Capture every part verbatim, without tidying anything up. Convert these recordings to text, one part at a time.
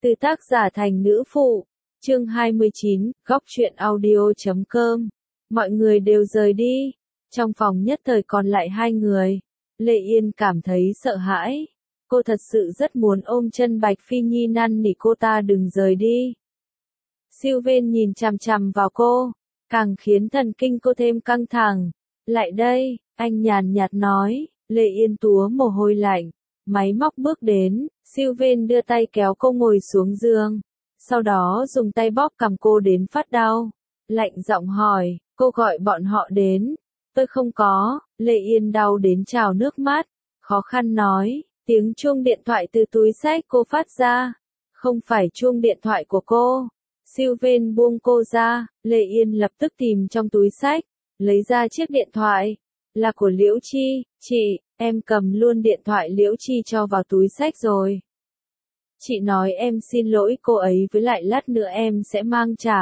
Từ tác giả thành nữ phụ. Chương hai mươi chín, góc truyện audio chấm com. Mọi người đều rời đi. Trong phòng nhất thời còn lại hai người. Lệ Yên cảm thấy sợ hãi. Cô thật sự rất muốn ôm chân Bạch Phi Nhi năn nỉ cô ta đừng rời đi. Sylvain nhìn chằm chằm vào cô, càng khiến thần kinh cô thêm căng thẳng. Lại đây, anh nhàn nhạt nói. Lệ Yên túa mồ hôi lạnh. Máy móc bước đến, Sylvain đưa tay kéo cô ngồi xuống giường. Sau đó dùng tay bóp cằm cô đến phát đau. Lạnh giọng hỏi, cô gọi bọn họ đến. Tôi không có. Lệ Yên đau đến trào nước mắt. Khó khăn nói, tiếng chuông điện thoại từ túi xách cô phát ra. Không phải chuông điện thoại của cô. Sylvain buông cô ra, Lệ Yên lập tức tìm trong túi xách, lấy ra chiếc điện thoại. Là của Liễu Chi, chị, em cầm luôn điện thoại Liễu Chi cho vào túi xách rồi. Chị nói em xin lỗi cô ấy với lại lát nữa em sẽ mang trả.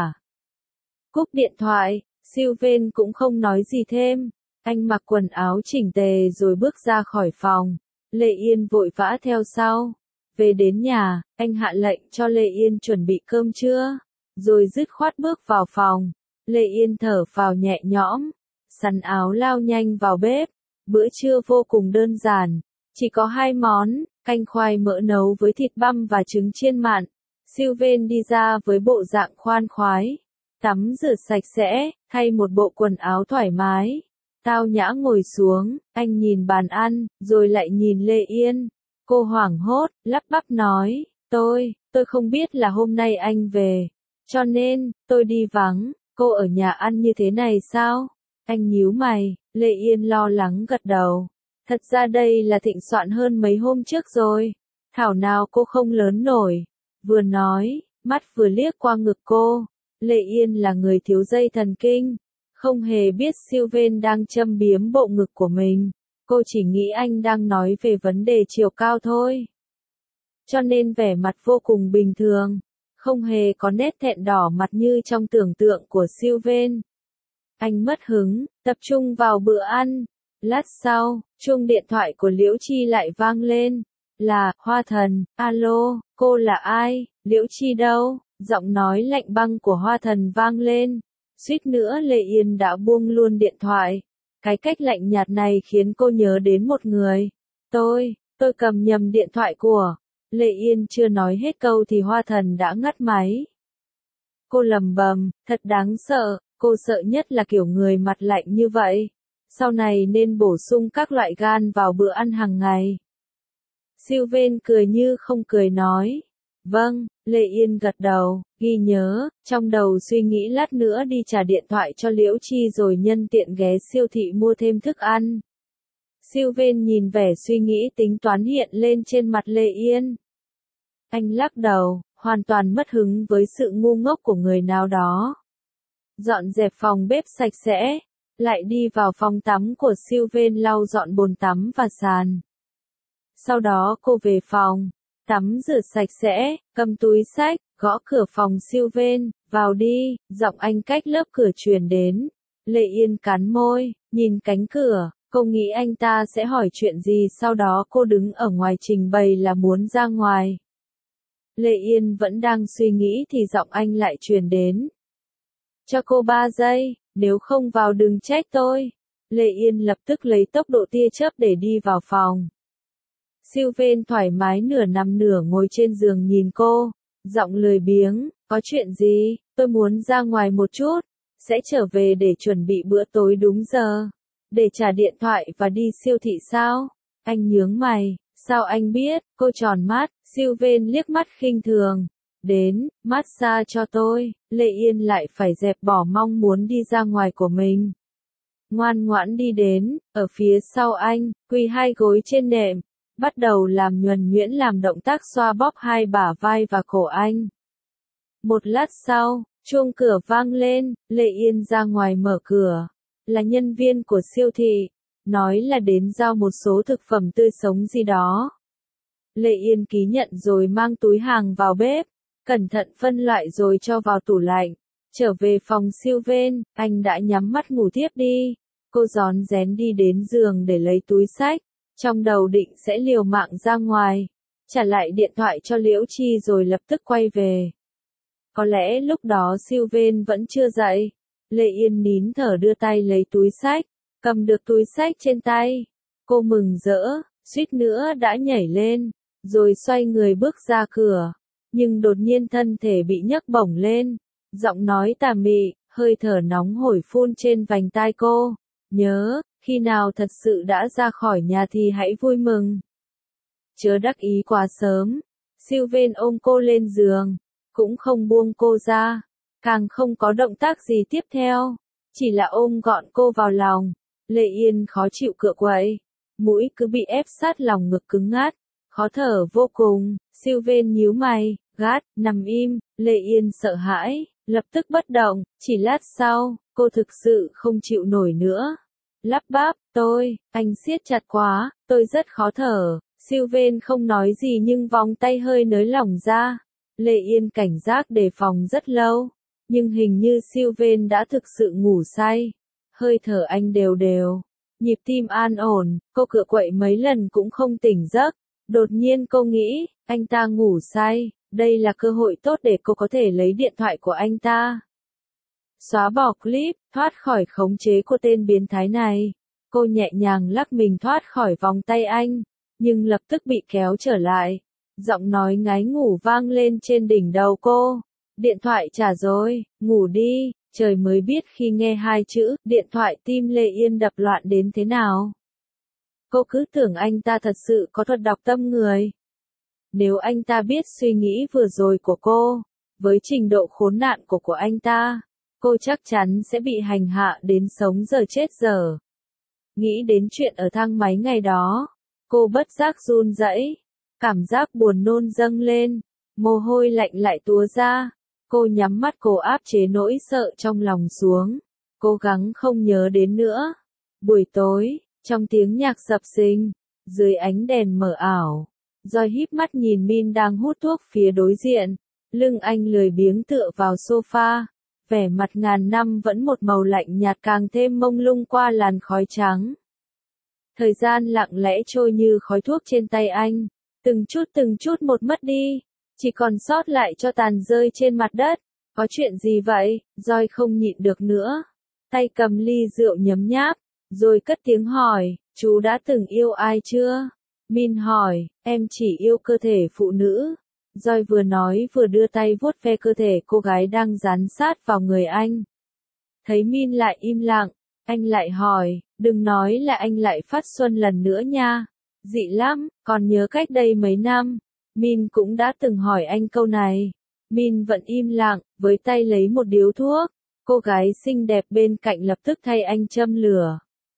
Cúp điện thoại, Sylvain cũng không nói gì thêm. Anh mặc quần áo chỉnh tề rồi bước ra khỏi phòng. Lệ Yên vội vã theo sau. Về đến nhà, anh hạ lệnh cho Lệ Yên chuẩn bị cơm trưa, rồi dứt khoát bước vào phòng. Lệ Yên thở phào nhẹ nhõm, sắn áo lao nhanh vào bếp. Bữa trưa vô cùng đơn giản, chỉ có hai món, canh khoai mỡ nấu với thịt băm và trứng chiên mặn. Sylvain đi ra với bộ dạng khoan khoái, tắm rửa sạch sẽ, thay một bộ quần áo thoải mái. Tao nhã ngồi xuống, anh nhìn bàn ăn, rồi lại nhìn Lệ Yên. Cô hoảng hốt, lắp bắp nói, tôi, tôi không biết là hôm nay anh về, cho nên, tôi đi vắng. Cô ở nhà ăn như thế này sao? Anh nhíu mày. Lệ Yên lo lắng gật đầu. Thật ra đây là thịnh soạn hơn mấy hôm trước rồi. Thảo nào cô không lớn nổi. Vừa nói, mắt vừa liếc qua ngực cô. Lệ Yên là người thiếu dây thần kinh, không hề biết Sylvain đang châm biếm bộ ngực của mình. Cô chỉ nghĩ anh đang nói về vấn đề chiều cao thôi. Cho nên vẻ mặt vô cùng bình thường, không hề có nét thẹn đỏ mặt như trong tưởng tượng của Sylvain. Anh mất hứng, tập trung vào bữa ăn. Lát sau, chuông điện thoại của Liễu Chi lại vang lên. Là, Hoa Thần. Alo, cô là ai? Liễu Chi đâu? Giọng nói lạnh băng của Hoa Thần vang lên. Suýt nữa Lệ Yên đã buông luôn điện thoại. Cái cách lạnh nhạt này khiến cô nhớ đến một người. Tôi, tôi cầm nhầm điện thoại của. Lệ Yên chưa nói hết câu thì Hoa Thần đã ngắt máy. Cô lầm bầm, thật đáng sợ. Cô sợ nhất là kiểu người mặt lạnh như vậy. Sau này nên bổ sung các loại gan vào bữa ăn hàng ngày. Sylvain cười như không cười nói. Vâng, Lệ Yên gật đầu, ghi nhớ, trong đầu suy nghĩ lát nữa đi trả điện thoại cho Liễu Chi rồi nhân tiện ghé siêu thị mua thêm thức ăn. Sylvain nhìn vẻ suy nghĩ tính toán hiện lên trên mặt Lệ Yên. Anh lắc đầu, hoàn toàn mất hứng với sự ngu ngốc của người nào đó. Dọn dẹp phòng bếp sạch sẽ, lại đi vào phòng tắm của Sylvain lau dọn bồn tắm và sàn. Sau đó cô về phòng, tắm rửa sạch sẽ, cầm túi xách, gõ cửa phòng Sylvain, vào đi, giọng anh cách lớp cửa truyền đến. Lệ Yên cắn môi, nhìn cánh cửa, cô nghĩ anh ta sẽ hỏi chuyện gì, sau đó cô đứng ở ngoài trình bày là muốn ra ngoài. Lệ Yên vẫn đang suy nghĩ thì giọng anh lại truyền đến. Cho cô ba giây, nếu không vào đừng trách tôi. Lệ Yên lập tức lấy tốc độ tia chớp để đi vào phòng. Sylvain thoải mái nửa nằm nửa ngồi trên giường nhìn cô, giọng lười biếng, có chuyện gì, tôi muốn ra ngoài một chút, sẽ trở về để chuẩn bị bữa tối đúng giờ, để trả điện thoại và đi siêu thị sao? Anh nhướng mày, sao anh biết? Cô tròn mắt, Sylvain liếc mắt khinh thường. Đến, massage cho tôi. Lệ Yên lại phải dẹp bỏ mong muốn đi ra ngoài của mình. Ngoan ngoãn đi đến, ở phía sau anh, quỳ hai gối trên nệm, bắt đầu làm nhuần nhuyễn làm động tác xoa bóp hai bả vai và cổ anh. Một lát sau, chuông cửa vang lên, Lệ Yên ra ngoài mở cửa. Là nhân viên của siêu thị, nói là đến giao một số thực phẩm tươi sống gì đó. Lệ Yên ký nhận rồi mang túi hàng vào bếp, cẩn thận phân loại rồi cho vào tủ lạnh. Trở về phòng Sylvain, anh đã nhắm mắt ngủ tiếp đi. Cô rón rén đi đến giường để lấy túi xách, trong đầu định sẽ liều mạng ra ngoài. trả lại điện thoại cho Liễu Chi rồi lập tức quay về. Có lẽ lúc đó Sylvain vẫn chưa dậy. Lệ Yên nín thở đưa tay lấy túi xách, cầm được túi xách trên tay. Cô mừng rỡ, suýt nữa đã nhảy lên, rồi xoay người bước ra cửa. Nhưng đột nhiên thân thể bị nhấc bổng lên, giọng nói tà mị, hơi thở nóng hổi phun trên vành tai cô. Nhớ, khi nào thật sự đã ra khỏi nhà thì hãy vui mừng. Chớ đắc ý quá sớm. Sylvain ôm cô lên giường, cũng không buông cô ra, càng không có động tác gì tiếp theo, chỉ là ôm gọn cô vào lòng. Lệ Yên khó chịu cựa quậy, mũi cứ bị ép sát lòng ngực cứng ngắt, khó thở vô cùng. Sylvain nhíu mày, gắt, nằm im. Lệ Yên sợ hãi, lập tức bất động. Chỉ lát sau, cô thực sự không chịu nổi nữa, lắp bắp, tôi, anh siết chặt quá, tôi rất khó thở. Sylvain không nói gì nhưng vòng tay hơi nới lỏng ra. Lệ Yên cảnh giác đề phòng rất lâu, nhưng hình như Sylvain đã thực sự ngủ say. Hơi thở anh đều đều, nhịp tim an ổn, cô cựa quậy mấy lần cũng không tỉnh giấc. Đột nhiên cô nghĩ, anh ta ngủ say, đây là cơ hội tốt để cô có thể lấy điện thoại của anh ta. Xóa bỏ clip, thoát khỏi khống chế của tên biến thái này. Cô nhẹ nhàng lắc mình thoát khỏi vòng tay anh, nhưng lập tức bị kéo trở lại. Giọng nói ngái ngủ vang lên trên đỉnh đầu cô. Điện thoại trả rồi, ngủ đi. Trời mới biết khi nghe hai chữ, điện thoại tim Lệ Yên đập loạn đến thế nào. Cô cứ tưởng anh ta thật sự có thuật đọc tâm người. Nếu anh ta biết suy nghĩ vừa rồi của cô, với trình độ khốn nạn của của anh ta, cô chắc chắn sẽ bị hành hạ đến sống giờ chết giờ. Nghĩ đến chuyện ở thang máy ngày đó, cô bất giác run rẩy, cảm giác buồn nôn dâng lên, mồ hôi lạnh lại túa ra. Cô nhắm mắt cố áp chế nỗi sợ trong lòng xuống, cố gắng không nhớ đến nữa. Buổi tối, trong tiếng nhạc sập sình, dưới ánh đèn mờ ảo, Joy híp mắt nhìn Min đang hút thuốc phía đối diện, lưng anh lười biếng tựa vào sofa, vẻ mặt ngàn năm vẫn một màu lạnh nhạt càng thêm mông lung qua làn khói trắng. Thời gian lặng lẽ trôi như khói thuốc trên tay anh, từng chút từng chút một mất đi, chỉ còn sót lại cho tàn rơi trên mặt đất. Có chuyện gì vậy? Joy không nhịn được nữa, tay cầm ly rượu nhấm nháp, rồi cất tiếng hỏi, chú đã từng yêu ai chưa? Min hỏi, em chỉ yêu cơ thể phụ nữ. Joy vừa nói vừa đưa tay vuốt ve cơ thể cô gái đang dán sát vào người anh. Thấy Min lại im lặng, anh lại hỏi, đừng nói là anh lại phát xuân lần nữa nha. Dị lắm, còn nhớ cách đây mấy năm, Min cũng đã từng hỏi anh câu này. Min vẫn im lặng, với tay lấy một điếu thuốc. Cô gái xinh đẹp bên cạnh lập tức thay anh châm lửa.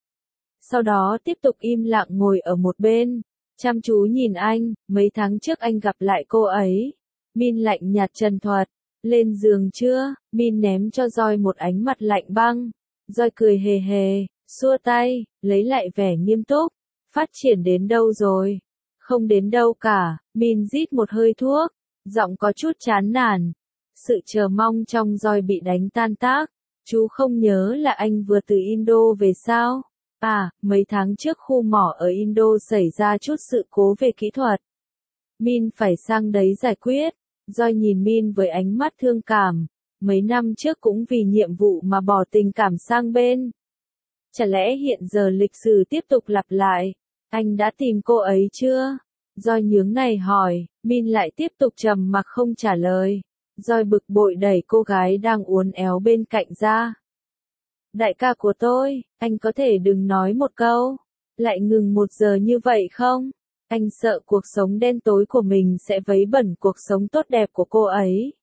Sau đó tiếp tục im lặng ngồi ở một bên, chăm chú nhìn anh. Mấy tháng trước anh gặp lại cô ấy. Min lạnh nhạt trần thuật, lên giường chưa? Min ném cho Joy một ánh mặt lạnh băng. Joy cười hề hề, xua tay, lấy lại vẻ nghiêm túc. Phát triển đến đâu rồi? Không đến đâu cả. Min rít một hơi thuốc, giọng có chút chán nản. Sự chờ mong trong Joy bị đánh tan tác. Chú không nhớ là anh vừa từ Indo về sao? À, mấy tháng trước khu mỏ ở Indo xảy ra chút sự cố về kỹ thuật. Min phải sang đấy giải quyết. Joy nhìn Min với ánh mắt thương cảm. Mấy năm trước cũng vì nhiệm vụ mà bỏ tình cảm sang bên. Chả lẽ hiện giờ lịch sử tiếp tục lặp lại? Anh đã tìm cô ấy chưa? Joy nhướng này hỏi. Min lại tiếp tục trầm mặc không trả lời. Joy bực bội đẩy cô gái đang uốn éo bên cạnh ra. Đại ca của tôi, anh có thể đừng nói một câu, lại ngừng một giờ như vậy không? Anh sợ cuộc sống đen tối của mình sẽ vấy bẩn cuộc sống tốt đẹp của cô ấy.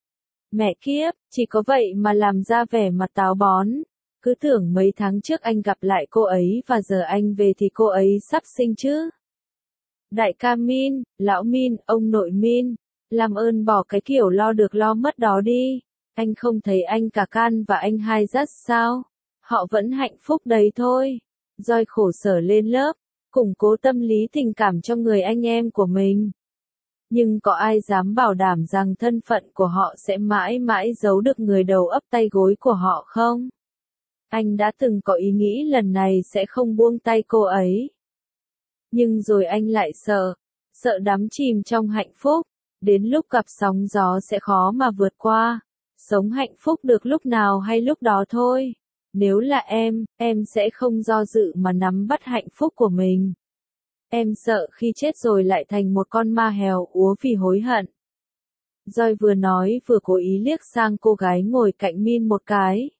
Mẹ kiếp, chỉ có vậy mà làm ra vẻ mặt táo bón. Cứ tưởng mấy tháng trước anh gặp lại cô ấy và giờ anh về thì cô ấy sắp sinh chứ. Đại ca Min, lão Min, ông nội Min, làm ơn bỏ cái kiểu lo được lo mất đó đi. Anh không thấy anh cả Can và anh Hai rất sao? Họ vẫn hạnh phúc đấy thôi. Joy khổ sở lên lớp, củng cố tâm lý tình cảm cho người anh em của mình. Nhưng có ai dám bảo đảm rằng thân phận của họ sẽ mãi mãi giấu được người đầu ấp tay gối của họ không? Anh đã từng có ý nghĩ lần này sẽ không buông tay cô ấy. Nhưng rồi anh lại sợ. sợ đắm chìm trong hạnh phúc, đến lúc gặp sóng gió sẽ khó mà vượt qua. Sống hạnh phúc được lúc nào hay lúc đó thôi. Nếu là em, em sẽ không do dự mà nắm bắt hạnh phúc của mình. Em sợ khi chết rồi lại thành một con ma hèo úa vì hối hận. Joy vừa nói vừa cố ý liếc sang cô gái ngồi cạnh Min một cái.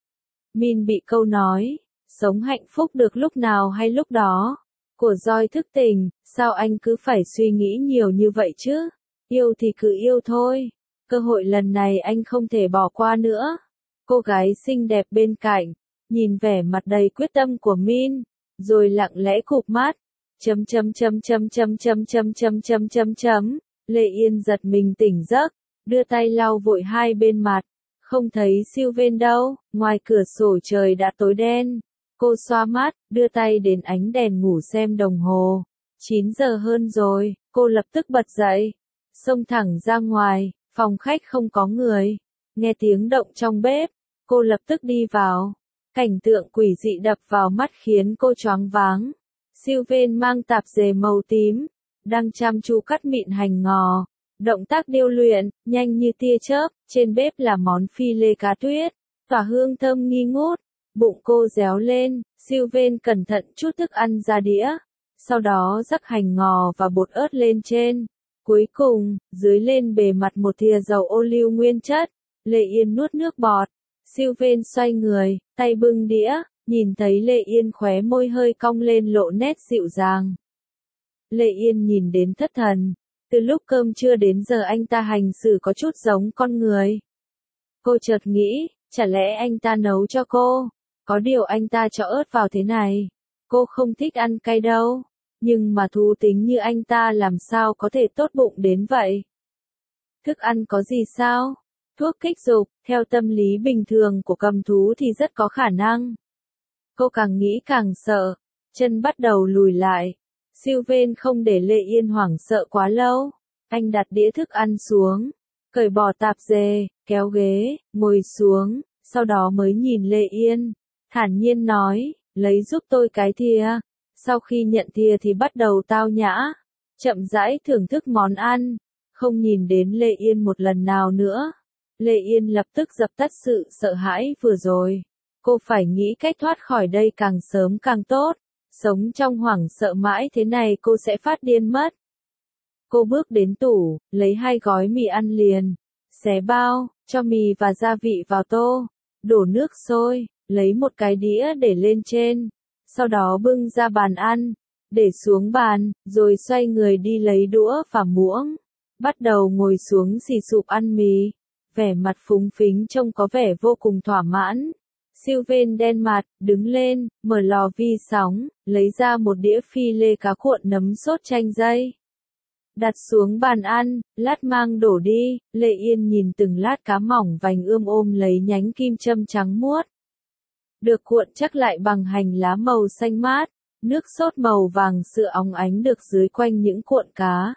Min bị câu nói, sống hạnh phúc được lúc nào hay lúc đó, của Joy thức tỉnh, sao anh cứ phải suy nghĩ nhiều như vậy chứ? Yêu thì cứ yêu thôi, cơ hội lần này anh không thể bỏ qua nữa. Cô gái xinh đẹp bên cạnh, nhìn vẻ mặt đầy quyết tâm của Min, rồi lặng lẽ cụp mắt. Chấm chấm chấm chấm chấm chấm chấm chấm chấm chấm chấm. Lệ Yên giật mình tỉnh giấc, đưa tay lau vội hai bên mặt, không thấy Sylvain đâu, ngoài cửa sổ trời đã tối đen. Cô xoa mắt, đưa tay đến ánh đèn ngủ xem đồng hồ. chín giờ hơn rồi, cô lập tức bật dậy, xông thẳng ra ngoài, phòng khách không có người. Nghe tiếng động trong bếp, cô lập tức đi vào. Cảnh tượng quỷ dị đập vào mắt khiến cô choáng váng. Sylvain mang tạp dề màu tím, đang chăm chú cắt mịn hành ngò. Động tác điêu luyện, nhanh như tia chớp, trên bếp là món phi lê cá tuyết, tỏa hương thơm nghi ngút. Bụng cô réo lên, Sylvain cẩn thận chút thức ăn ra đĩa, sau đó rắc hành ngò và bột ớt lên trên. Cuối cùng, dưới lên bề mặt một thìa dầu ô liu nguyên chất. Lệ Yên nuốt nước bọt. Sylvain xoay người, tay bưng đĩa, nhìn thấy Lệ Yên khóe môi hơi cong lên lộ nét dịu dàng. Lệ Yên nhìn đến thất thần. Từ lúc cơm trưa đến giờ anh ta hành xử có chút giống con người. Cô chợt nghĩ, chả lẽ anh ta nấu cho cô? Có điều anh ta cho ớt vào thế này. Cô không thích ăn cay đâu. Nhưng mà thú tính như anh ta làm sao có thể tốt bụng đến vậy? Thức ăn có gì sao? Thuốc kích dục, theo tâm lý bình thường của cầm thú thì rất có khả năng. Cô càng nghĩ càng sợ, chân bắt đầu lùi lại. Sylvain không để Lệ Yên hoảng sợ quá lâu. Anh đặt đĩa thức ăn xuống, cởi bỏ tạp dề, kéo ghế, ngồi xuống, sau đó mới nhìn Lệ Yên, thản nhiên nói, lấy giúp tôi cái thìa. Sau khi nhận thìa thì bắt đầu tao nhã, chậm rãi thưởng thức món ăn, không nhìn đến Lệ Yên một lần nào nữa. Lệ Yên lập tức dập tắt sự sợ hãi vừa rồi. Cô phải nghĩ cách thoát khỏi đây càng sớm càng tốt. Sống trong hoảng sợ mãi thế này cô sẽ phát điên mất. Cô bước đến tủ, lấy hai gói mì ăn liền, xé bao, cho mì và gia vị vào tô, đổ nước sôi, lấy một cái đĩa để lên trên, sau đó bưng ra bàn ăn, để xuống bàn, rồi xoay người đi lấy đũa và muỗng, bắt đầu ngồi xuống xì sụp ăn mì, vẻ mặt phúng phính trông có vẻ vô cùng thỏa mãn. Sylvain đen mặt, đứng lên, mở lò vi sóng, lấy ra một đĩa phi lê cá cuộn nấm sốt chanh dây. Đặt xuống bàn ăn, lát mang đổ đi. Lệ Yên nhìn từng lát cá mỏng vành ươm ôm lấy nhánh kim châm trắng muốt. Được cuộn chắc lại bằng hành lá màu xanh mát, nước sốt màu vàng sữa óng ánh được dưới quanh những cuộn cá.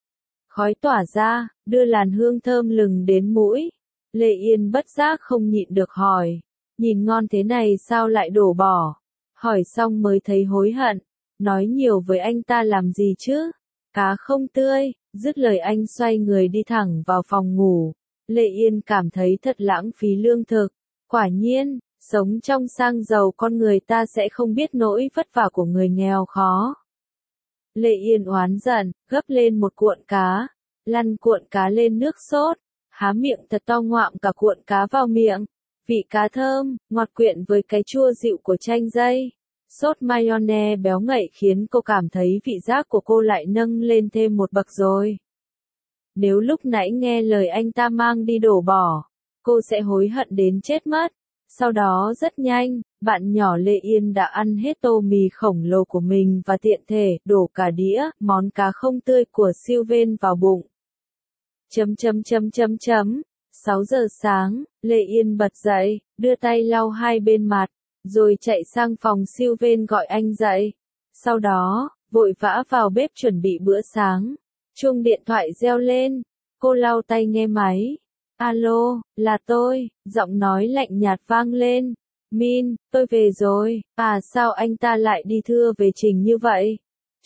Khói tỏa ra, đưa làn hương thơm lừng đến mũi. Lệ Yên bất giác không nhịn được hỏi. Nhìn ngon thế này sao lại đổ bỏ? Hỏi xong mới thấy hối hận. Nói nhiều với anh ta làm gì chứ? Cá không tươi. Dứt lời anh xoay người đi thẳng vào phòng ngủ. Lệ Yên cảm thấy thật lãng phí lương thực. Quả nhiên, sống trong sang giàu con người ta sẽ không biết nỗi vất vả của người nghèo khó. Lệ Yên oán giận, gấp lên một cuộn cá. Lăn cuộn cá lên nước sốt. Há miệng thật to ngoạm cả cuộn cá vào miệng. Vị cá thơm, ngọt quyện với cái chua dịu của chanh dây. Sốt mayonnaise béo ngậy khiến cô cảm thấy vị giác của cô lại nâng lên thêm một bậc rồi. Nếu lúc nãy nghe lời anh ta mang đi đổ bỏ, cô sẽ hối hận đến chết mất. Sau đó rất nhanh, bạn nhỏ Lệ Yên đã ăn hết tô mì khổng lồ của mình và tiện thể đổ cả đĩa món cá không tươi của Sylvain vào bụng. Chấm chấm chấm chấm chấm. sáu giờ sáng, Lệ Yên bật dậy, đưa tay lau hai bên mặt, rồi chạy sang phòng Sylvain gọi anh dậy. Sau đó, vội vã vào bếp chuẩn bị bữa sáng. Chuông điện thoại reo lên, cô lau tay nghe máy. Alo, là tôi, giọng nói lạnh nhạt vang lên. Min, tôi về rồi. À sao anh ta lại đi thưa về trình như vậy?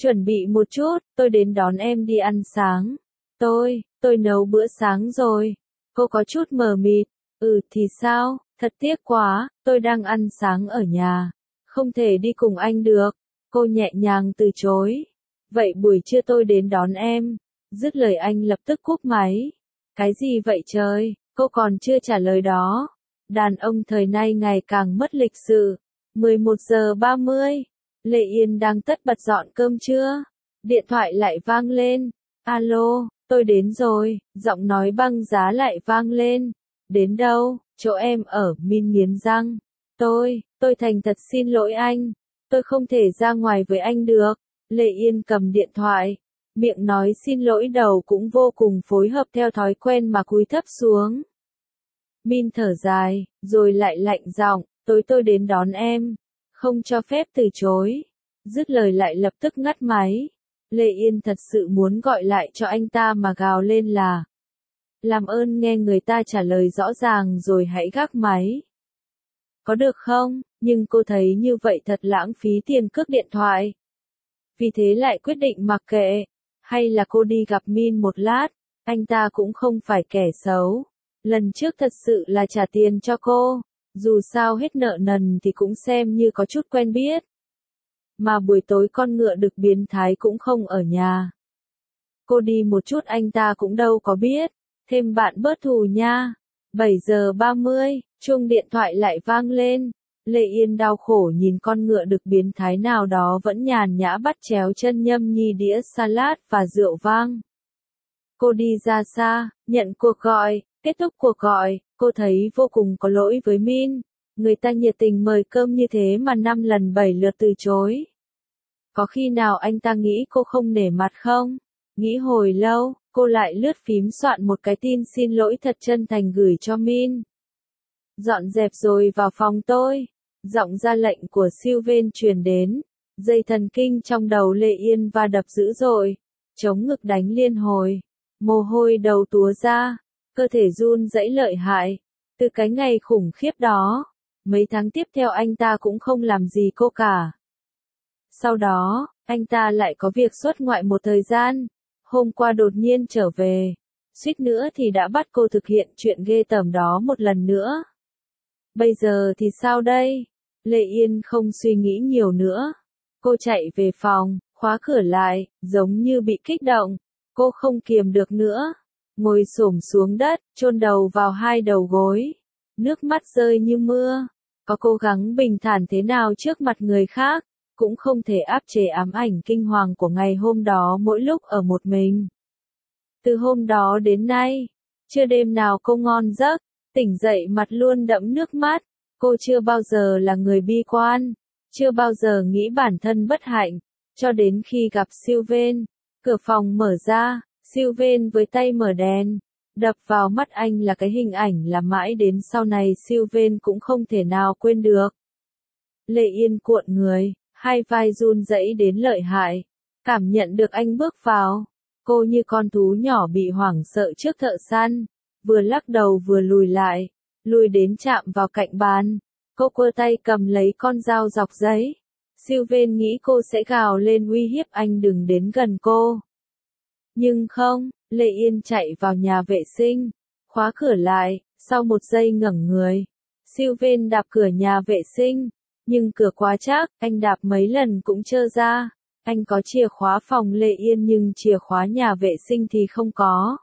Chuẩn bị một chút, tôi đến đón em đi ăn sáng. Tôi, tôi nấu bữa sáng rồi. Cô có chút mờ mịt. Ừ thì sao, thật tiếc quá, tôi đang ăn sáng ở nhà. Không thể đi cùng anh được. Cô nhẹ nhàng từ chối. Vậy buổi trưa tôi đến đón em. Dứt lời anh lập tức cúp máy. Cái gì vậy trời, cô còn chưa trả lời đó. Đàn ông thời nay ngày càng mất lịch sự. mười một giờ ba mươi. Lệ Yên đang tất bật dọn cơm trưa. Điện thoại lại vang lên. Alo, tôi đến rồi. Giọng nói băng giá lại vang lên. Đến đâu? Chỗ em ở. Min nghiến răng. Tôi, tôi thành thật xin lỗi anh. Tôi không thể ra ngoài với anh được. Lệ Yên cầm điện thoại. Miệng nói xin lỗi đầu cũng vô cùng phối hợp theo thói quen mà cúi thấp xuống. Min thở dài, rồi lại lạnh giọng, tối tôi đến đón em. Không cho phép từ chối. Dứt lời lại lập tức ngắt máy. Lệ Yên thật sự muốn gọi lại cho anh ta mà gào lên là. Làm ơn nghe người ta trả lời rõ ràng rồi hãy gác máy. Có được không? Nhưng cô thấy như vậy thật lãng phí tiền cước điện thoại. Vì thế lại quyết định mặc kệ. Hay là cô đi gặp Min một lát. Anh ta cũng không phải kẻ xấu. Lần trước thật sự là trả tiền cho cô. Dù sao hết nợ nần thì cũng xem như có chút quen biết. Mà buổi tối con ngựa đực biến thái cũng không ở nhà. Cô đi một chút anh ta cũng đâu có biết. Thêm bạn bớt thù nha. bảy giờ ba mươi, chuông điện thoại lại vang lên. Lệ Yên đau khổ nhìn con ngựa đực biến thái nào đó vẫn nhàn nhã bắt chéo chân nhâm nhi đĩa salad và rượu vang. Cô đi ra xa, nhận cuộc gọi, kết thúc cuộc gọi, cô thấy vô cùng có lỗi với Min. Người ta nhiệt tình mời cơm như thế mà năm lần bảy lượt từ chối. Có khi nào anh ta nghĩ cô không nể mặt không? Nghĩ hồi lâu, cô lại lướt phím soạn một cái tin xin lỗi thật chân thành gửi cho Min. Dọn dẹp rồi vào phòng tôi. Giọng ra lệnh của Sylvain truyền đến. Dây thần kinh trong đầu Lệ Yên va đập dữ dội. Chống ngực đánh liên hồi. Mồ hôi đầu túa ra. Cơ thể run rẩy lợi hại. Từ cái ngày khủng khiếp đó. Mấy tháng tiếp theo anh ta cũng không làm gì cô cả. Sau đó, anh ta lại có việc xuất ngoại một thời gian. Hôm qua đột nhiên trở về. Suýt nữa thì đã bắt cô thực hiện chuyện ghê tởm đó một lần nữa. Bây giờ thì sao đây? Lệ Yên không suy nghĩ nhiều nữa. Cô chạy về phòng, khóa cửa lại, giống như bị kích động. Cô không kiềm được nữa. Ngồi xổm xuống đất, chôn đầu vào hai đầu gối. Nước mắt rơi như mưa. Có cố gắng bình thản thế nào trước mặt người khác, cũng không thể áp chế ám ảnh kinh hoàng của ngày hôm đó mỗi lúc ở một mình. Từ hôm đó đến nay, chưa đêm nào cô ngon giấc, tỉnh dậy mặt luôn đẫm nước mắt. Cô chưa bao giờ là người bi quan, chưa bao giờ nghĩ bản thân bất hạnh, cho đến khi gặp Sylvain. Cửa phòng mở ra, Sylvain với tay mở đèn. Đập vào mắt anh là cái hình ảnh là mãi đến sau này Sylvain cũng không thể nào quên được. Lệ Yên cuộn người, hai vai run rẩy đến lợi hại. Cảm nhận được anh bước vào. Cô như con thú nhỏ bị hoảng sợ trước thợ săn. Vừa lắc đầu vừa lùi lại. Lùi đến chạm vào cạnh bàn. Cô quơ tay cầm lấy con dao dọc giấy. Sylvain nghĩ cô sẽ gào lên uy hiếp anh đừng đến gần cô. Nhưng không, Lệ Yên chạy vào nhà vệ sinh. Khóa cửa lại, sau một giây ngẩng người. Sylvain đạp cửa nhà vệ sinh. Nhưng cửa quá chắc, anh đạp mấy lần cũng trơ ra. Anh có chìa khóa phòng Lệ Yên nhưng chìa khóa nhà vệ sinh thì không có.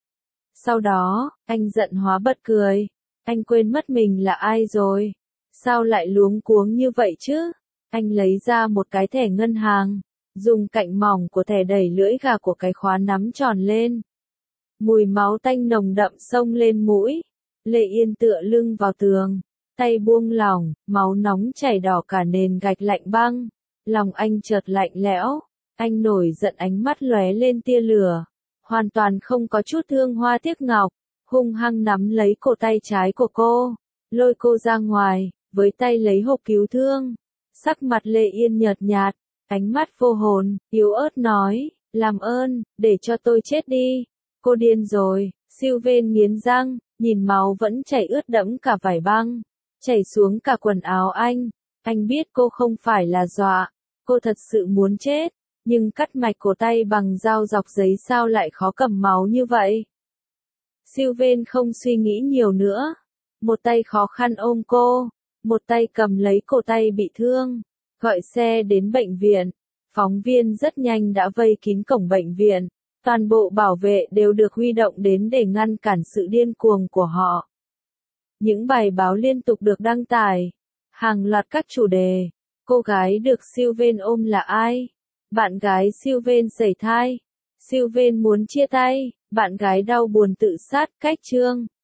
Sau đó, anh giận hóa bật cười. Anh quên mất mình là ai rồi. Sao lại luống cuống như vậy chứ? Anh lấy ra một cái thẻ ngân hàng. Dùng cạnh mỏng của thẻ đẩy lưỡi gà của cái khóa nắm tròn lên. Mùi máu tanh nồng đậm xông lên mũi. Lệ Yên tựa lưng vào tường. Tay buông lỏng, máu nóng chảy đỏ cả nền gạch lạnh băng. Lòng anh chợt lạnh lẽo. Anh nổi giận ánh mắt lóe lên tia lửa. Hoàn toàn không có chút thương hoa tiếc ngọc. Hung hăng nắm lấy cổ tay trái của cô. Lôi cô ra ngoài, với tay lấy hộp cứu thương. Sắc mặt Lệ Yên nhợt nhạt. Ánh mắt vô hồn, yếu ớt nói. Làm ơn, để cho tôi chết đi. Cô điên rồi. Sylvain nghiến răng, nhìn máu vẫn chảy ướt đẫm cả vải băng. Chảy xuống cả quần áo anh. Anh biết cô không phải là dọa. Cô thật sự muốn chết. Nhưng cắt mạch cổ tay bằng dao dọc giấy sao lại khó cầm máu như vậy? Sylvain không suy nghĩ nhiều nữa. Một tay khó khăn ôm cô, một tay cầm lấy cổ tay bị thương. Gọi xe đến bệnh viện. Phóng viên rất nhanh đã vây kín cổng bệnh viện. Toàn bộ bảo vệ đều được huy động đến để ngăn cản sự điên cuồng của họ. Những bài báo liên tục được đăng tải. Hàng loạt các chủ đề. Cô gái được Sylvain ôm là ai? Bạn gái Sylvain sẩy thai. Sylvain muốn chia tay. Bạn gái đau buồn tự sát. Cách chương